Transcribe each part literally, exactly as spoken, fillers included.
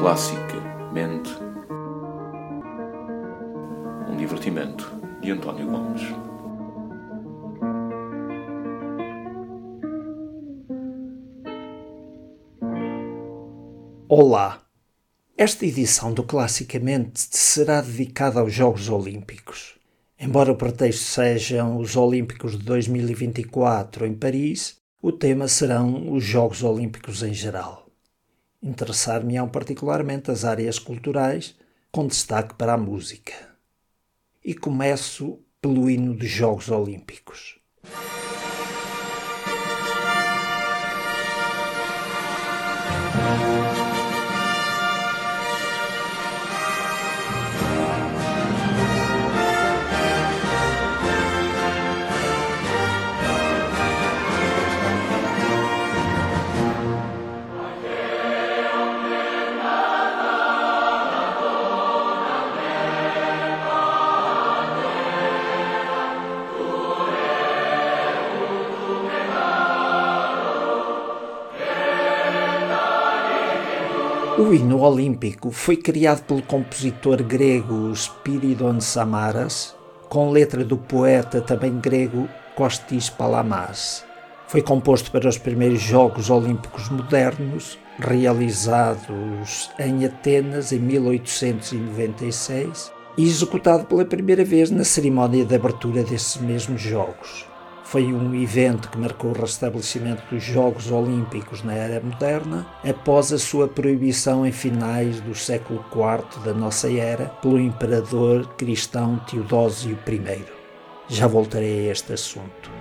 Classicamente, um divertimento de António Gomes. Olá! Esta edição do Classicamente será dedicada aos Jogos Olímpicos. Embora o pretexto sejam os Olímpicos de dois mil e vinte e quatro em Paris, o tema serão os Jogos Olímpicos em geral. Interessar-me-ão particularmente as áreas culturais, com destaque para a música. E começo pelo hino dos Jogos Olímpicos. O hino olímpico foi criado pelo compositor grego Spyridon Samaras, com letra do poeta também grego Kostis Palamas. Foi composto para os primeiros Jogos Olímpicos modernos, realizados em Atenas em mil oitocentos e noventa e seis, e executado pela primeira vez na cerimónia de abertura desses mesmos Jogos. Foi um evento que marcou o restabelecimento dos Jogos Olímpicos na era moderna, após a sua proibição em finais do século quarto da nossa era pelo imperador cristão Teodósio I. Já voltarei a este assunto.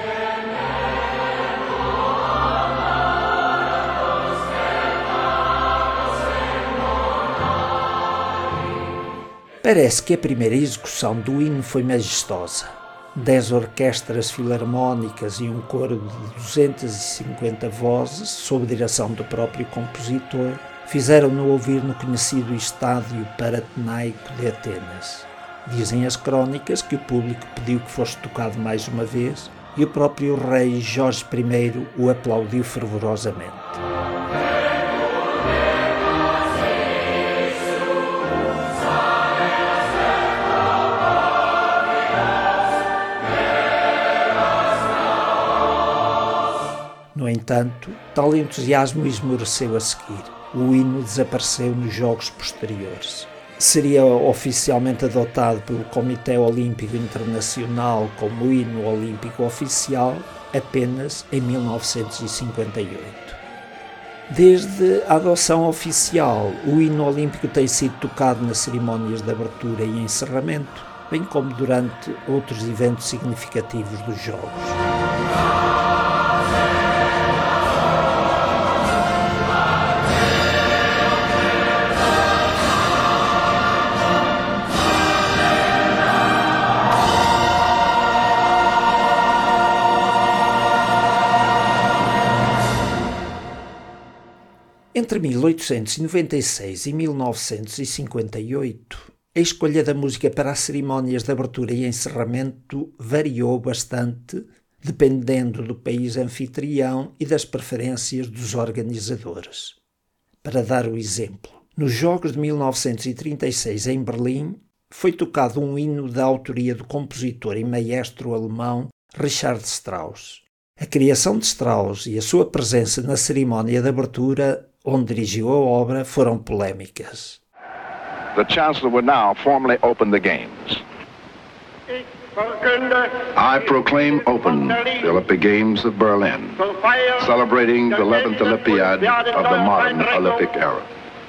Parece que a primeira execução do hino foi majestosa. Dez orquestras filarmónicas e um coro de duzentas e cinquenta vozes, sob direção do próprio compositor, fizeram-no ouvir no conhecido estádio Panatenaico de Atenas. Dizem as crónicas que o público pediu que fosse tocado mais uma vez e o próprio rei Jorge I o aplaudiu fervorosamente. No entanto, tal entusiasmo esmoreceu a seguir. O hino desapareceu nos Jogos posteriores. Seria oficialmente adotado pelo Comitê Olímpico Internacional como o hino olímpico oficial apenas em mil novecentos e cinquenta e oito. Desde a adoção oficial, o hino olímpico tem sido tocado nas cerimónias de abertura e encerramento, bem como durante outros eventos significativos dos Jogos. Entre mil oitocentos e noventa e seis e mil novecentos e cinquenta e oito, a escolha da música para as cerimónias de abertura e encerramento variou bastante, dependendo do país anfitrião e das preferências dos organizadores. Para dar o exemplo, nos Jogos de mil novecentos e trinta e seis em Berlim, foi tocado um hino da autoria do compositor e maestro alemão Richard Strauss. A criação de Strauss e a sua presença na cerimónia de abertura, onde dirigiu a obra, foram polémicas. The Chancellor will now formally open the Games. I proclaim open the Olympic Games of Berlin, celebrating the eleventh Olympiad of the modern Olympic era.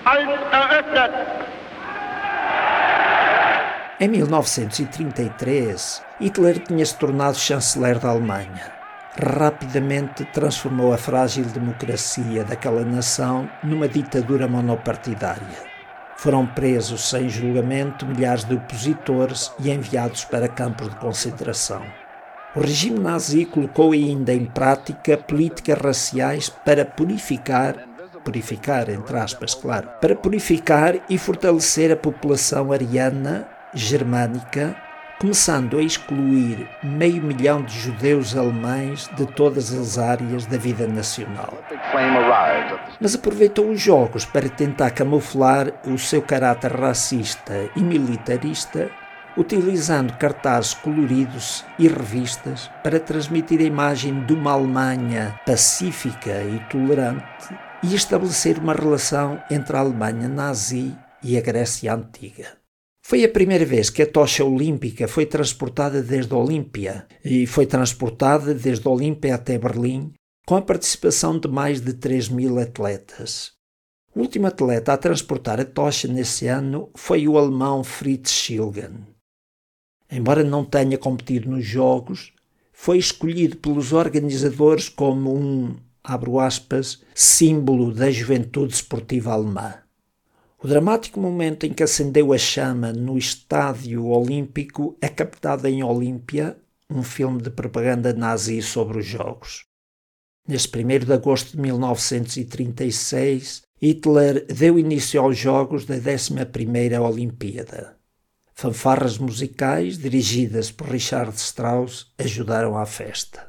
Em mil novecentos e trinta e três, Hitler tinha-se tornado chanceler da Alemanha. Rapidamente transformou a frágil democracia daquela nação numa ditadura monopartidária. Foram presos sem julgamento milhares de opositores e enviados para campos de concentração. O regime nazi colocou ainda em prática políticas raciais para purificar, purificar entre aspas, claro, para purificar e fortalecer a população ariana, germânica, começando a excluir meio milhão de judeus alemães de todas as áreas da vida nacional. Mas aproveitou os jogos para tentar camuflar o seu caráter racista e militarista, utilizando cartazes coloridos e revistas para transmitir a imagem de uma Alemanha pacífica e tolerante e estabelecer uma relação entre a Alemanha nazi e a Grécia Antiga. Foi a primeira vez que a tocha olímpica foi transportada desde a Olímpia e foi transportada desde a Olímpia até Berlim, com a participação de mais de três mil atletas. O último atleta a transportar a tocha nesse ano foi o alemão Fritz Schilgen. Embora não tenha competido nos Jogos, foi escolhido pelos organizadores como um, abro aspas, símbolo da juventude esportiva alemã. O dramático momento em que acendeu a chama no Estádio Olímpico é captado em Olímpia, um filme de propaganda nazi sobre os Jogos. Neste primeiro de agosto de mil novecentos e trinta e seis, Hitler deu início aos Jogos da décima primeira Olimpíada. Fanfarras musicais, dirigidas por Richard Strauss, ajudaram à festa.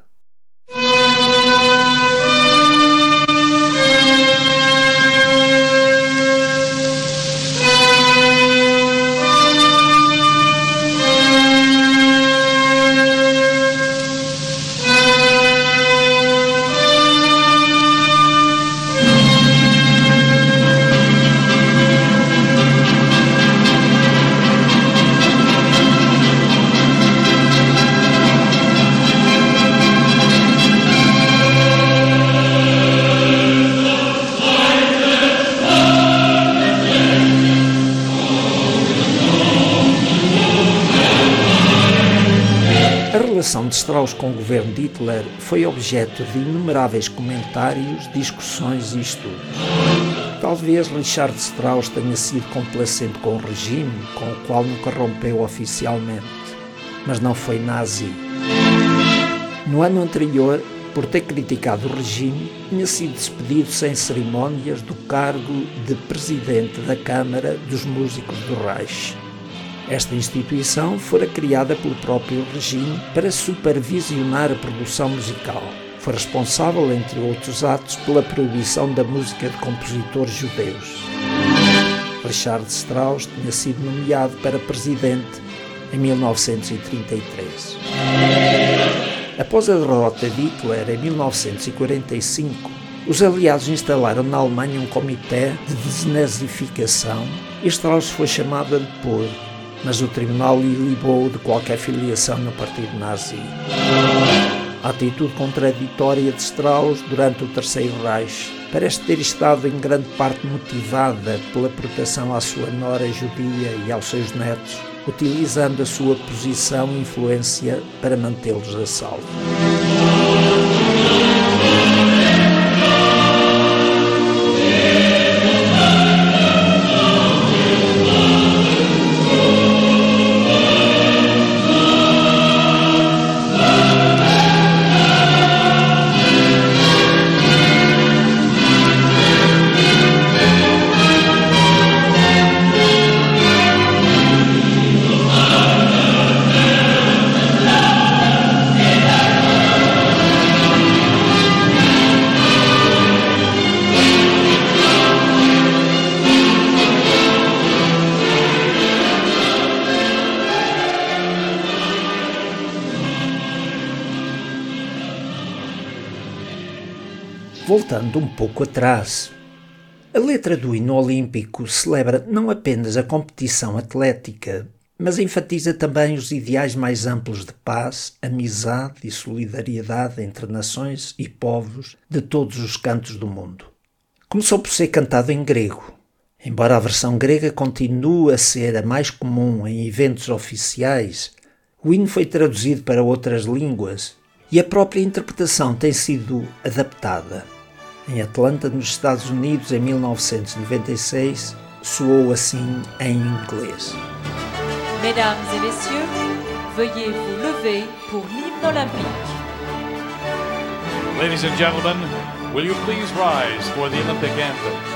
A relação de Strauss com o governo de Hitler foi objeto de inumeráveis comentários, discussões e estudos. Talvez Richard Strauss tenha sido complacente com o regime, com o qual nunca rompeu oficialmente, mas não foi nazi. No ano anterior, por ter criticado o regime, tinha sido despedido sem cerimónias do cargo de presidente da Câmara dos Músicos do Reich. Esta instituição fora criada pelo próprio regime para supervisionar a produção musical. Foi responsável, entre outros atos, pela proibição da música de compositores judeus. Richard Strauss tinha sido nomeado para presidente em mil novecentos e trinta e três. Após a derrota de Hitler em mil novecentos e quarenta e cinco, os aliados instalaram na Alemanha um comitê de desnazificação e Strauss foi chamado a depor, mas o tribunal lhe libou de qualquer filiação no partido nazi. A atitude contraditória de Strauss durante o Terceiro Reich parece ter estado em grande parte motivada pela proteção à sua nora judia e aos seus netos, utilizando a sua posição e influência para mantê-los a salvo. Voltando um pouco atrás, a letra do hino olímpico celebra não apenas a competição atlética, mas enfatiza também os ideais mais amplos de paz, amizade e solidariedade entre nações e povos de todos os cantos do mundo. Começou por ser cantado em grego. Embora a versão grega continue a ser a mais comum em eventos oficiais, o hino foi traduzido para outras línguas e a própria interpretação tem sido adaptada. Em Atlanta, nos Estados Unidos, em mil novecentos e noventa e seis, soou assim em inglês. Mesdames et messieurs, veuillez vous lever pour l'hymne olympique. Ladies and gentlemen, will you please rise for the Olympic anthem?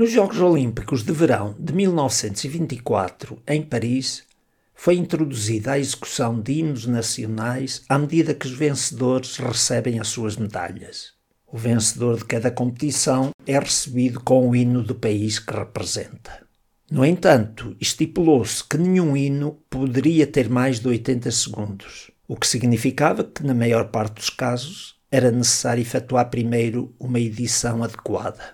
Nos Jogos Olímpicos de Verão de mil novecentos e vinte e quatro, em Paris, foi introduzida a execução de hinos nacionais à medida que os vencedores recebem as suas medalhas. O vencedor de cada competição é recebido com o hino do país que representa. No entanto, estipulou-se que nenhum hino poderia ter mais de oitenta segundos, o que significava que, na maior parte dos casos, era necessário efetuar primeiro uma edição adequada.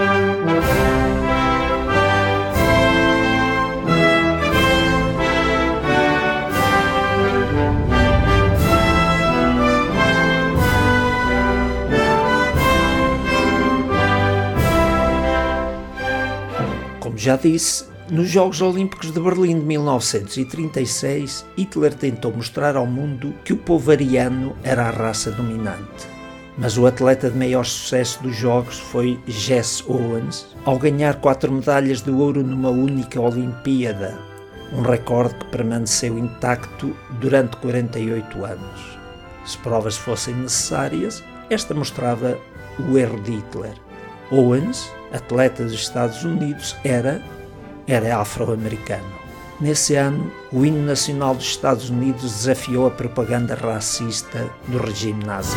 Como já disse, nos Jogos Olímpicos de Berlim de mil novecentos e trinta e seis, Hitler tentou mostrar ao mundo que o povo ariano era a raça dominante. Mas o atleta de maior sucesso dos Jogos foi Jesse Owens, ao ganhar quatro medalhas de ouro numa única Olimpíada, um recorde que permaneceu intacto durante quarenta e oito anos. Se provas fossem necessárias, esta mostrava o erro de Hitler. Owens, atleta dos Estados Unidos, era, era afro-americano. Nesse ano, o hino nacional dos Estados Unidos desafiou a propaganda racista do regime nazi.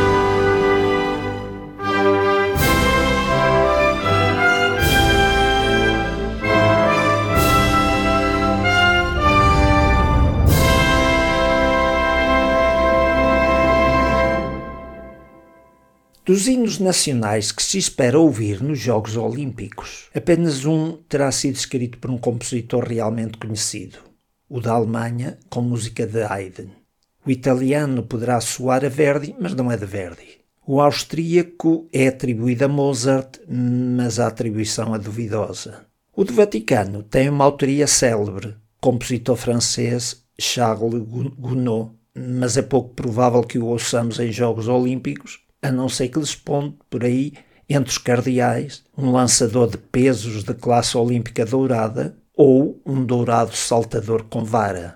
Dos hinos nacionais que se espera ouvir nos Jogos Olímpicos, apenas um terá sido escrito por um compositor realmente conhecido, o da Alemanha, com música de Haydn. O italiano poderá soar a Verdi, mas não é de Verdi. O austríaco é atribuído a Mozart, mas a atribuição é duvidosa. O do Vaticano tem uma autoria célebre, compositor francês Charles Gounod, mas é pouco provável que o ouçamos em Jogos Olímpicos, a não ser que lhes ponde por aí, entre os cardeais, um lançador de pesos de classe olímpica dourada ou um dourado saltador com vara.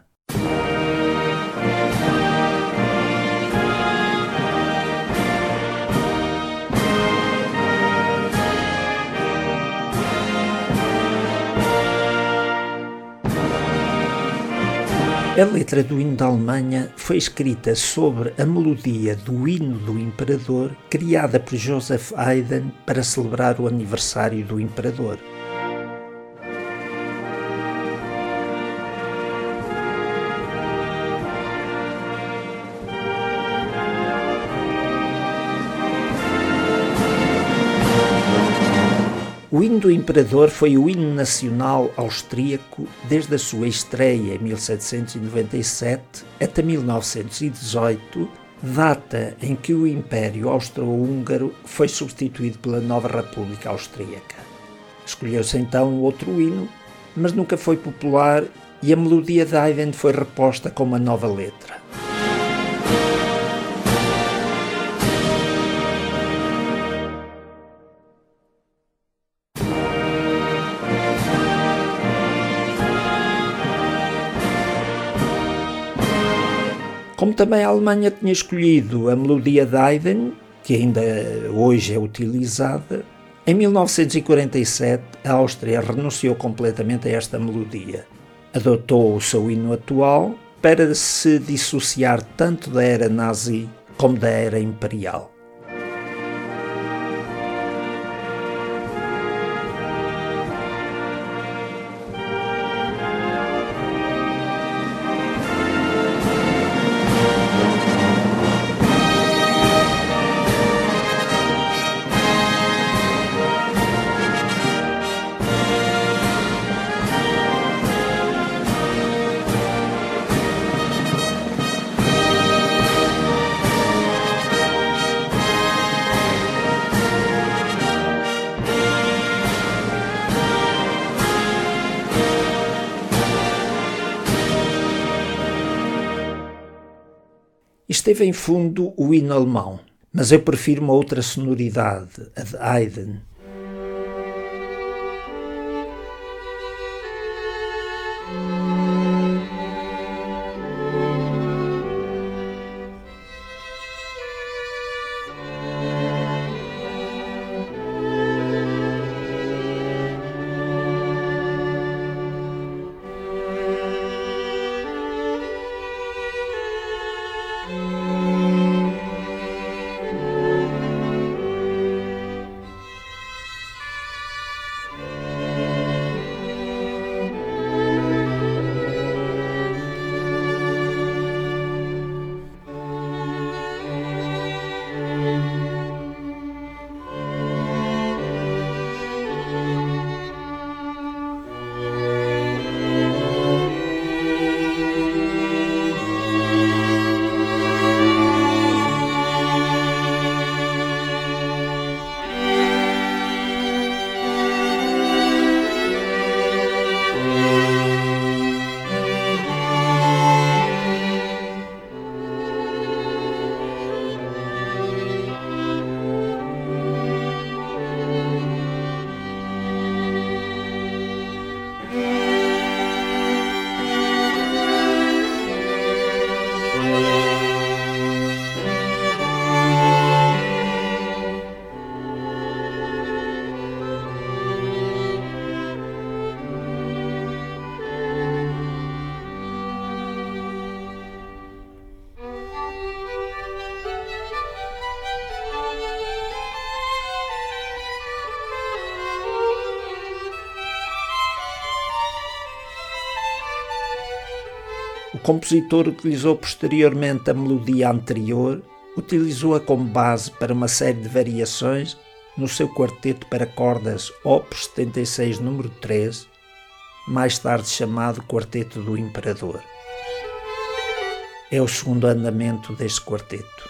A letra do hino da Alemanha foi escrita sobre a melodia do hino do imperador, criada por Joseph Haydn para celebrar o aniversário do imperador. O hino do imperador foi o hino nacional austríaco desde a sua estreia em mil setecentos e noventa e sete até mil novecentos e dezoito, data em que o Império Austro-Húngaro foi substituído pela nova República Austríaca. Escolheu-se então outro hino, mas nunca foi popular e a melodia de Haydn foi reposta com uma nova letra. Como também a Alemanha tinha escolhido a melodia de Haydn, que ainda hoje é utilizada, em mil novecentos e quarenta e sete a Áustria renunciou completamente a esta melodia. Adotou o seu hino atual para se dissociar tanto da era nazi como da era imperial. Esteve em fundo o hino alemão, mas eu prefiro uma outra sonoridade, a de Haydn. O compositor utilizou posteriormente a melodia anterior, utilizou-a como base para uma série de variações no seu quarteto para cordas Opus setenta e seis número três, mais tarde chamado Quarteto do Imperador. É o segundo andamento deste quarteto.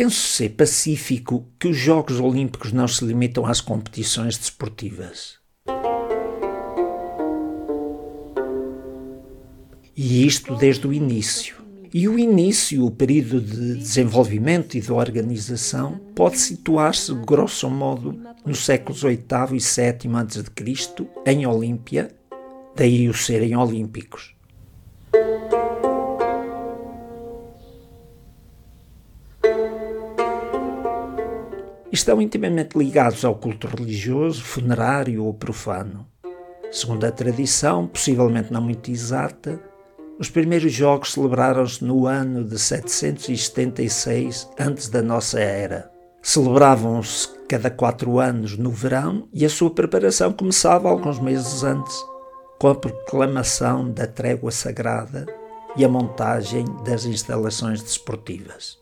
penso ser pacífico que os Jogos Olímpicos não se limitam às competições desportivas. E isto desde o início. E o início, o período de desenvolvimento e de organização, pode situar-se, grosso modo, nos séculos oitavo e sétimo antes de Cristo, em Olímpia, daí o serem olímpicos. Estão intimamente ligados ao culto religioso, funerário ou profano. Segundo a tradição, possivelmente não muito exata, os primeiros jogos celebraram-se no ano de setecentos e setenta e seis antes da nossa era. Celebravam-se cada quatro anos no verão e a sua preparação começava alguns meses antes, com a proclamação da trégua sagrada e a montagem das instalações desportivas.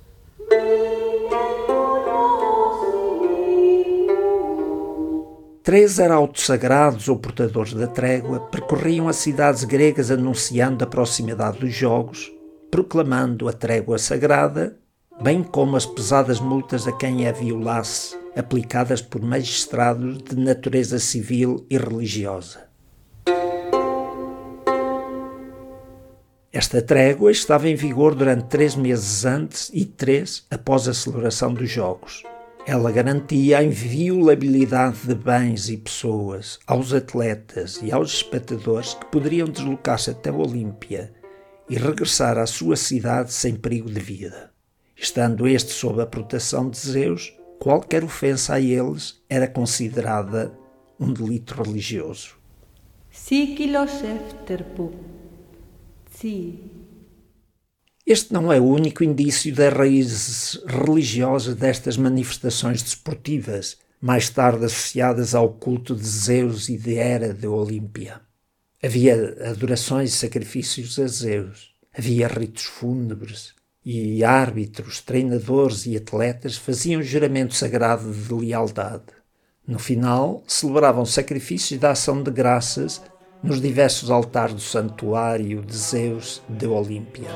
Três arautos sagrados ou portadores da trégua percorriam as cidades gregas anunciando a proximidade dos jogos, proclamando a trégua sagrada, bem como as pesadas multas a quem a violasse, aplicadas por magistrados de natureza civil e religiosa. Esta trégua estava em vigor durante três meses antes e três após a celebração dos jogos. Ela garantia a inviolabilidade de bens e pessoas aos atletas e aos espectadores que poderiam deslocar-se até a Olímpia e regressar à sua cidade sem perigo de vida. Estando este sob a proteção de Zeus, qualquer ofensa a eles era considerada um delito religioso. Este não é o único indício das raízes religiosas destas manifestações desportivas, mais tarde associadas ao culto de Zeus e de Hera de Olímpia. Havia adorações e sacrifícios a Zeus, havia ritos fúnebres, e árbitros, treinadores e atletas faziam juramento sagrado de lealdade. No final, celebravam sacrifícios de ação de graças nos diversos altares do santuário de Zeus de Olímpia.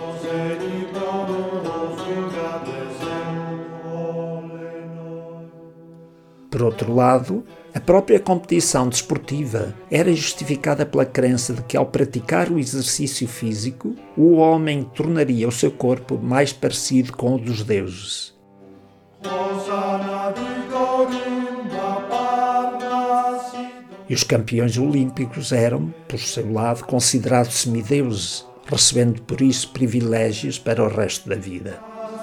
Por outro lado, a própria competição desportiva era justificada pela crença de que, ao praticar o exercício físico, o homem tornaria o seu corpo mais parecido com o dos deuses. E os campeões olímpicos eram, por seu lado, considerados semideuses, recebendo por isso privilégios para o resto da vida.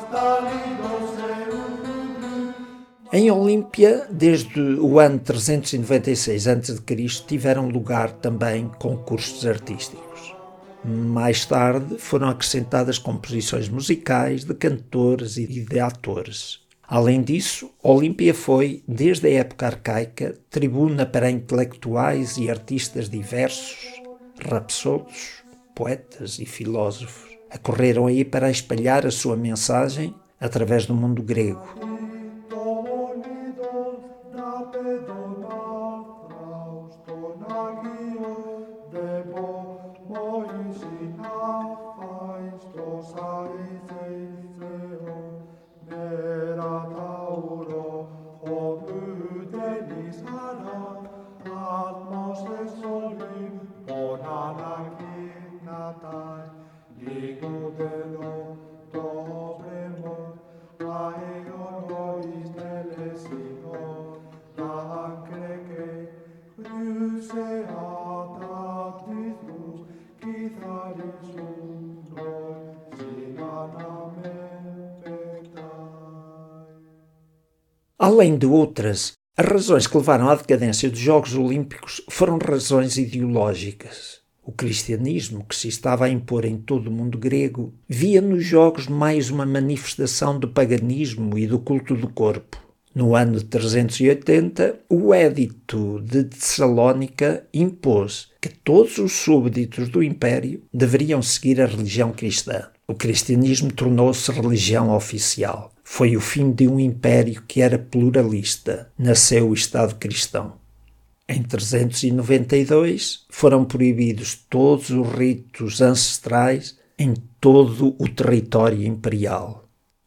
Em Olímpia, desde o ano trezentos e noventa e seis antes de Cristo, tiveram lugar também concursos artísticos. Mais tarde foram acrescentadas composições musicais de cantores e de atores. Além disso, Olímpia foi, desde a época arcaica, tribuna para intelectuais e artistas diversos, rapsodos, poetas e filósofos. Acorreram aí para espalhar a sua mensagem através do mundo grego. Além de outras, as razões que levaram à decadência dos Jogos Olímpicos foram razões ideológicas. O cristianismo, que se estava a impor em todo o mundo grego, via nos Jogos mais uma manifestação do paganismo e do culto do corpo. No ano de trezentos e oitenta, o Édito de Tessalónica impôs que todos os súbditos do Império deveriam seguir a religião cristã. O cristianismo tornou-se religião oficial. Foi o fim de um império que era pluralista. Nasceu o Estado cristão. Em trezentos e noventa e dois, foram proibidos todos os ritos ancestrais em todo o território imperial.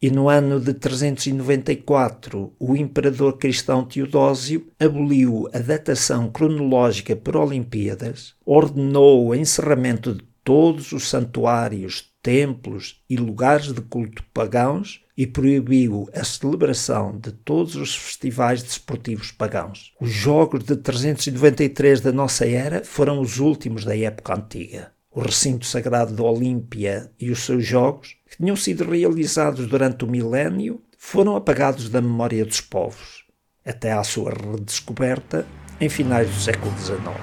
e no ano de trezentos e noventa e quatro o imperador cristão Teodósio aboliu a datação cronológica por Olimpíadas, ordenou o encerramento de todos os santuários, templos e lugares de culto pagãos e proibiu a celebração de todos os festivais desportivos pagãos. Os Jogos de trezentos e noventa e três da nossa era foram os últimos da época antiga. O recinto sagrado da Olímpia e os seus jogos, que tinham sido realizados durante o milénio, foram apagados da memória dos povos, até à sua redescoberta em finais do século dezenove.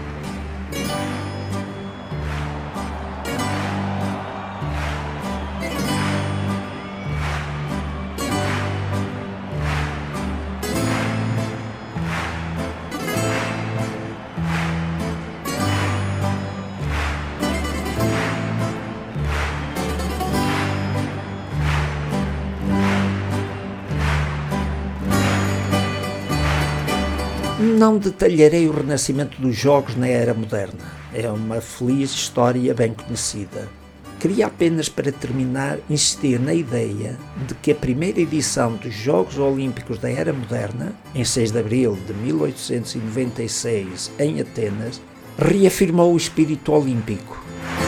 Não detalharei o renascimento dos jogos na era moderna. É uma feliz história bem conhecida. Queria apenas, para terminar, insistir na ideia de que a primeira edição dos Jogos Olímpicos da Era Moderna, em seis de abril de mil oitocentos e noventa e seis, em Atenas, reafirmou o espírito olímpico.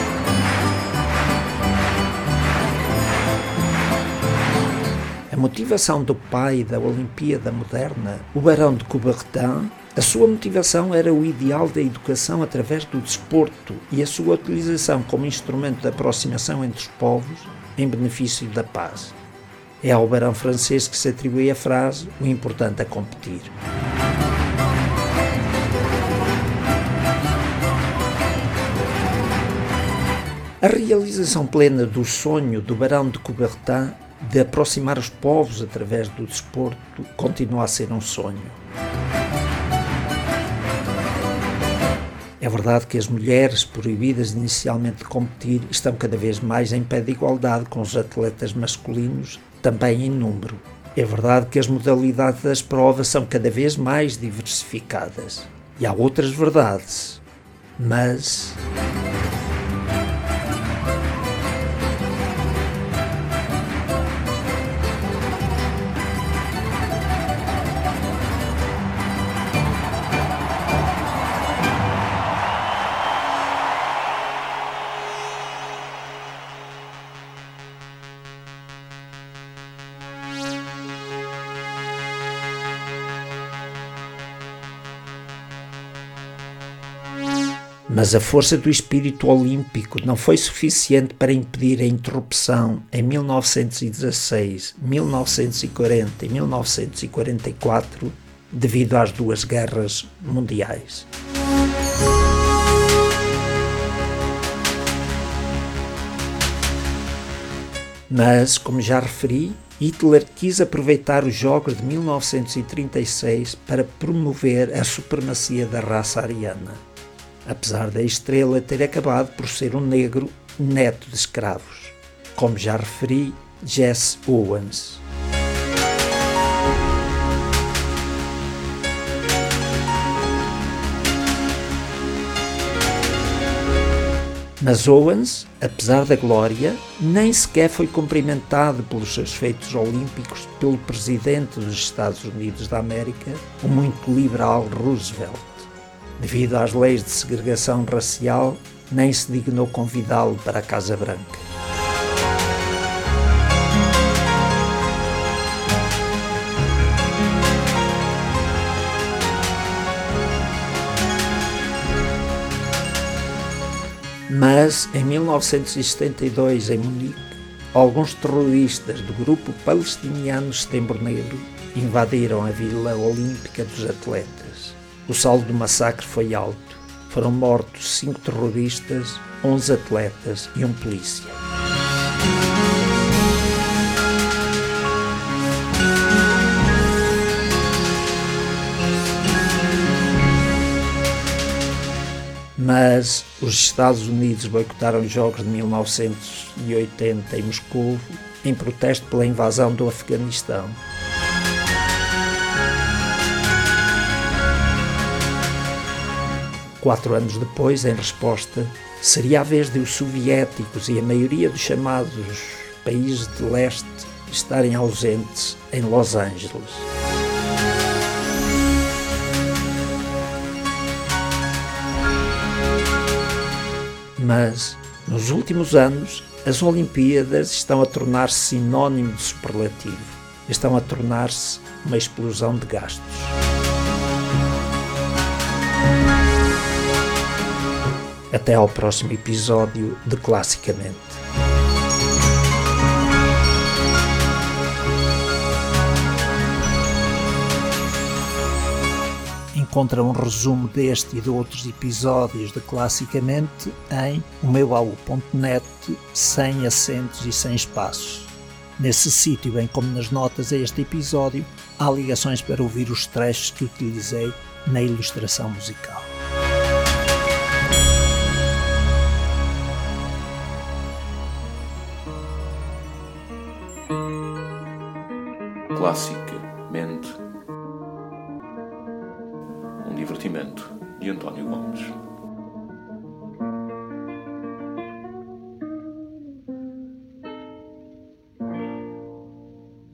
A motivação do pai da Olimpíada moderna, o barão de Coubertin, a sua motivação era o ideal da educação através do desporto e a sua utilização como instrumento de aproximação entre os povos em benefício da paz. É ao barão francês que se atribui a frase "o importante é competir". A realização plena do sonho do barão de Coubertin de aproximar os povos através do desporto continua a ser um sonho. É verdade que as mulheres, proibidas inicialmente de competir, estão cada vez mais em pé de igualdade com os atletas masculinos, também em número. É verdade que as modalidades das provas são cada vez mais diversificadas. E há outras verdades. Mas... Mas a força do espírito olímpico não foi suficiente para impedir a interrupção em mil novecentos e dezasseis, mil novecentos e quarenta e mil novecentos e quarenta e quatro devido às duas guerras mundiais. Mas, como já referi, Hitler quis aproveitar os Jogos de mil novecentos e trinta e seis para promover a supremacia da raça ariana, apesar da estrela ter acabado por ser um negro neto de escravos, como já referi, Jesse Owens. Mas Owens, apesar da glória, nem sequer foi cumprimentado pelos seus feitos olímpicos pelo presidente dos Estados Unidos da América, o muito liberal Roosevelt. Devido às leis de segregação racial, nem se dignou convidá-lo para a Casa Branca. Mas, em mil novecentos e setenta e dois, em Munique, alguns terroristas do grupo palestiniano Setembro Negro invadiram a Vila Olímpica dos Atletas. O saldo do massacre foi alto. Foram mortos cinco terroristas, onze atletas e um polícia. Mas os Estados Unidos boicotaram os Jogos de mil novecentos e oitenta em Moscou em protesto pela invasão do Afeganistão. Quatro anos depois, em resposta, seria a vez de os soviéticos e a maioria dos chamados países de leste estarem ausentes em Los Angeles. Mas, nos últimos anos, as Olimpíadas estão a tornar-se sinónimo de superlativo. Estão a tornar-se uma explosão de gastos. Até ao próximo episódio de Classicamente. Encontra um resumo deste e de outros episódios de Classicamente em o meu baú ponto net, sem acentos e sem espaços. Nesse sítio, bem como nas notas a este episódio, há ligações para ouvir os trechos que utilizei na ilustração musical. Classicamente, um divertimento de António Gomes.